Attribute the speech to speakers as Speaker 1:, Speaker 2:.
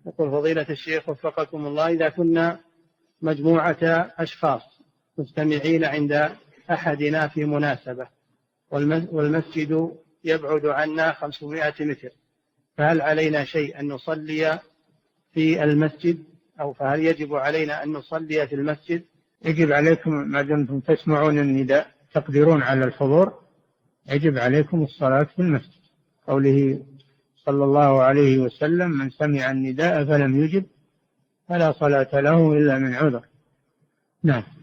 Speaker 1: يقول فضيلة الشيخ وفقكم الله، إذا كنا مجموعة أشخاص مجتمعين عند أحدنا في مناسبة والمسجد يبعد عنا 500 متر، فهل علينا شيء أن نصلي في المسجد، أو فهل يجب علينا أن نصلي في المسجد؟
Speaker 2: يجب عليكم ما دمتم تسمعون النداء تقدرون على الحضور، يجب عليكم الصلاة في المسجد. قوله صلى الله عليه وسلم: من سمع النداء فلم يجب فلا صلاة له إلا من عذر. نعم.